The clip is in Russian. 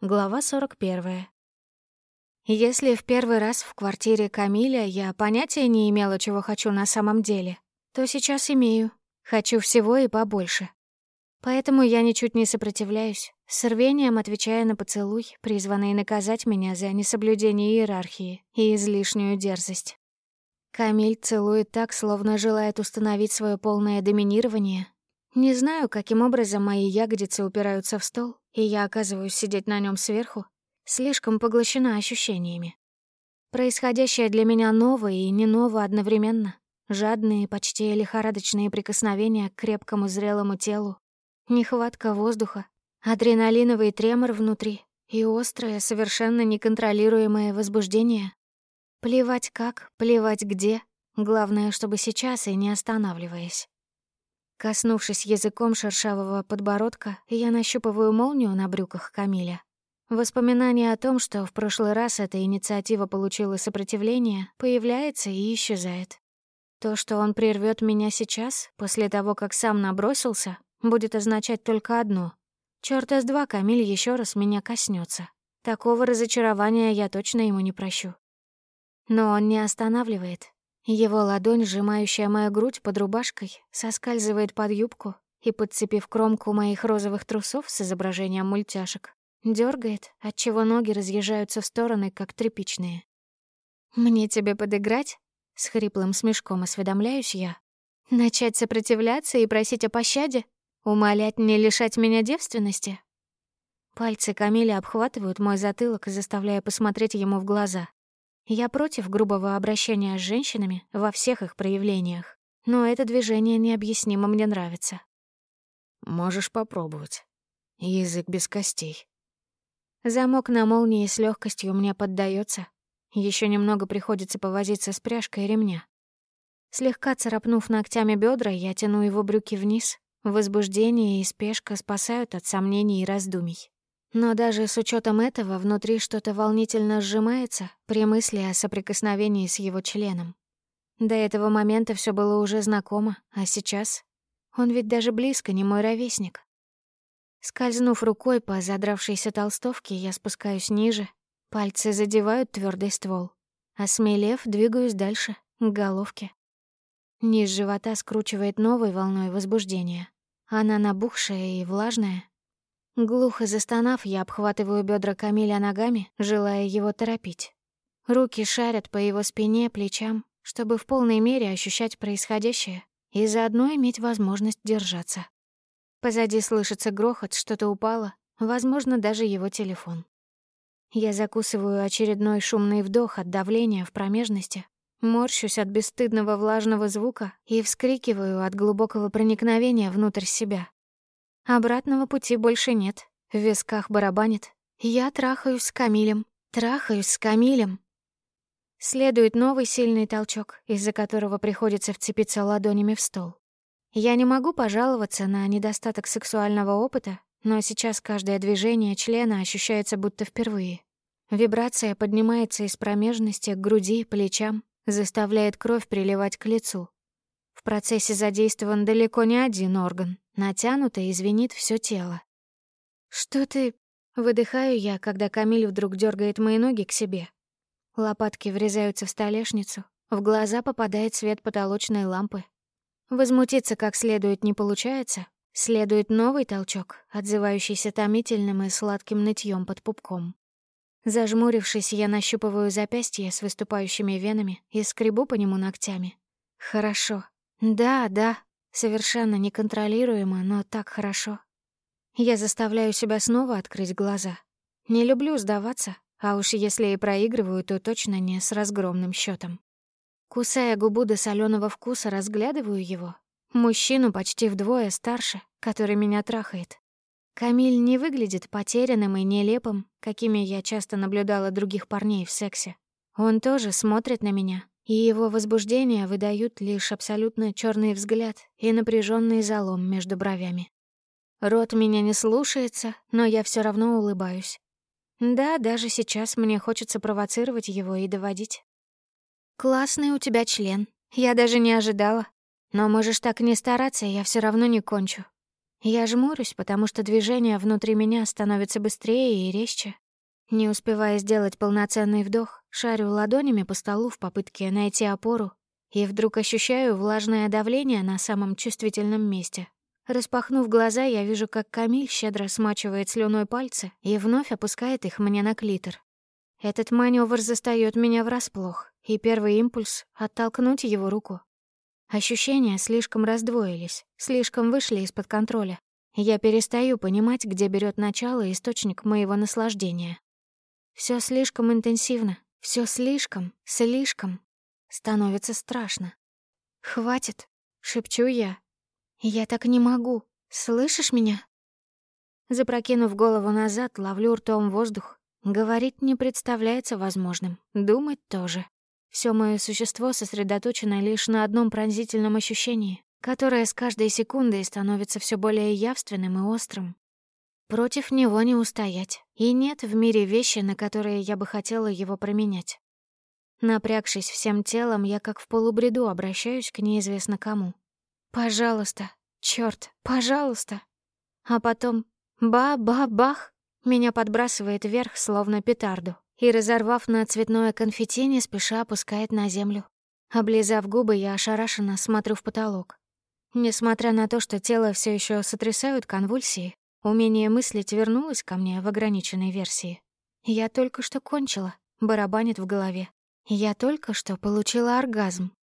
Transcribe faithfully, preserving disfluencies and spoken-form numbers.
Глава сорок первая. Если в первый раз в квартире Камиля я понятия не имела, чего хочу на самом деле, то сейчас имею. Хочу всего и побольше. Поэтому я ничуть не сопротивляюсь, с рвением отвечая на поцелуй, призванный наказать меня за несоблюдение иерархии и излишнюю дерзость. Камиль целует так, словно желает установить свое полное доминирование. Не знаю, каким образом мои ягодицы упираются в стол, и я оказываюсь сидеть на нем сверху, слишком поглощена ощущениями. Происходящее для меня ново и не ново одновременно. Жадные, почти лихорадочные прикосновения к крепкому зрелому телу, нехватка воздуха, адреналиновый тремор внутри и острое, совершенно неконтролируемое возбуждение. Плевать как, плевать где, главное, чтобы сейчас и не останавливаясь. Коснувшись языком шершавого подбородка, я нащупываю молнию на брюках Камиля. Воспоминание о том, что в прошлый раз эта инициатива получила сопротивление, появляется и исчезает. То, что он прервет меня сейчас, после того, как сам набросился, будет означать только одно. Чёрта с два Камиль еще раз меня коснется. Такого разочарования я точно ему не прощу. Но он не останавливает. Его ладонь, сжимающая мою грудь под рубашкой, соскальзывает под юбку и, подцепив кромку моих розовых трусов с изображением мультяшек, дёргает, отчего ноги разъезжаются в стороны, как тряпичные. «Мне тебе подыграть?» — с хриплым смешком осведомляюсь я. «Начать сопротивляться и просить о пощаде? Умолять не лишать меня девственности?» Пальцы Камиля обхватывают мой затылок, заставляя посмотреть ему в глаза. Я против грубого обращения с женщинами во всех их проявлениях, но это движение необъяснимо мне нравится. «Можешь попробовать. Язык без костей». Замок на молнии с легкостью мне поддается. Еще немного приходится повозиться с пряжкой ремня. Слегка царапнув ногтями бедра, я тяну его брюки вниз. Возбуждение и спешка спасают от сомнений и раздумий. Но даже с учетом этого внутри что-то волнительно сжимается при мысли о соприкосновении с его членом. До этого момента все было уже знакомо, а сейчас... Он ведь даже близко не мой ровесник. Скользнув рукой по задравшейся толстовке, я спускаюсь ниже. Пальцы задевают твердый ствол. Осмелев, двигаюсь дальше, к головке. Низ живота скручивает новой волной возбуждения. Она набухшая и влажная. Глухо застонав, я обхватываю бедра Камиля ногами, желая его торопить. Руки шарят по его спине, плечам, чтобы в полной мере ощущать происходящее и заодно иметь возможность держаться. Позади слышится грохот, что-то упало, возможно, даже его телефон. Я закусываю очередной шумный вдох от давления в промежности, морщусь от бесстыдного влажного звука и вскрикиваю от глубокого проникновения внутрь себя. Обратного пути больше нет. В висках барабанит. Я трахаюсь с Камилем. Трахаюсь с Камилем. Следует новый сильный толчок, из-за которого приходится вцепиться ладонями в стол. Я не могу пожаловаться на недостаток сексуального опыта, но сейчас каждое движение члена ощущается будто впервые. Вибрация поднимается из промежности к груди, плечам, заставляет кровь приливать к лицу. В процессе задействован далеко не один орган. Натянуто и звенит всё тело. «Что ты...» — выдыхаю я, когда Камиль вдруг дёргает мои ноги к себе. Лопатки врезаются в столешницу, в глаза попадает свет потолочной лампы. Возмутиться как следует не получается. Следует новый толчок, отзывающийся томительным и сладким нытьём под пупком. Зажмурившись, я нащупываю запястье с выступающими венами и скребу по нему ногтями. Хорошо. Да, да. Совершенно неконтролируемо, но так хорошо. Я заставляю себя снова открыть глаза. Не люблю сдаваться, а уж если и проигрываю, то точно не с разгромным счетом. Кусая губу до солёного вкуса, разглядываю его. Мужчину почти вдвое старше, который меня трахает. Камиль не выглядит потерянным и нелепым, какими я часто наблюдала других парней в сексе. Он тоже смотрит на меня, и его возбуждение выдают лишь абсолютно чёрный взгляд и напряжённый залом между бровями. Рот меня не слушается, но я всё равно улыбаюсь. Да, даже сейчас мне хочется провоцировать его и доводить. «Классный у тебя член. Я даже не ожидала. Но можешь так не стараться, я всё равно не кончу». Я жмурюсь, потому что движение внутри меня становится быстрее и резче. Не успевая сделать полноценный вдох, шарю ладонями по столу в попытке найти опору и вдруг ощущаю влажное давление на самом чувствительном месте. Распахнув глаза, я вижу, как Камиль щедро смачивает слюной пальцы и вновь опускает их мне на клитор. Этот манёвр застаёт меня врасплох, и первый импульс — оттолкнуть его руку. Ощущения слишком раздвоились, слишком вышли из-под контроля. Я перестаю понимать, где берёт начало источник моего наслаждения. Всё слишком интенсивно, всё слишком, слишком. Становится страшно. «Хватит», — шепчу я. «Я так не могу. Слышишь меня?» Запрокинув голову назад, ловлю ртом воздух. Говорить не представляется возможным, думать тоже. Всё моё существо сосредоточено лишь на одном пронзительном ощущении, которое с каждой секундой становится всё более явственным и острым. Против него не устоять, и нет в мире вещи, на которые я бы хотела его променять. Напрягшись всем телом, я как в полубреду обращаюсь к неизвестно кому. «Пожалуйста, чёрт, пожалуйста!» А потом ба-ба-бах! Меня подбрасывает вверх, словно петарду, и, разорвав на цветное конфетти, не спеша опускает на землю. Облизав губы, я ошарашенно смотрю в потолок. Несмотря на то, что тело все еще сотрясают конвульсии, умение мыслить вернулось ко мне в ограниченной версии. Я только что кончила, барабанит в голове. Я только что получила оргазм.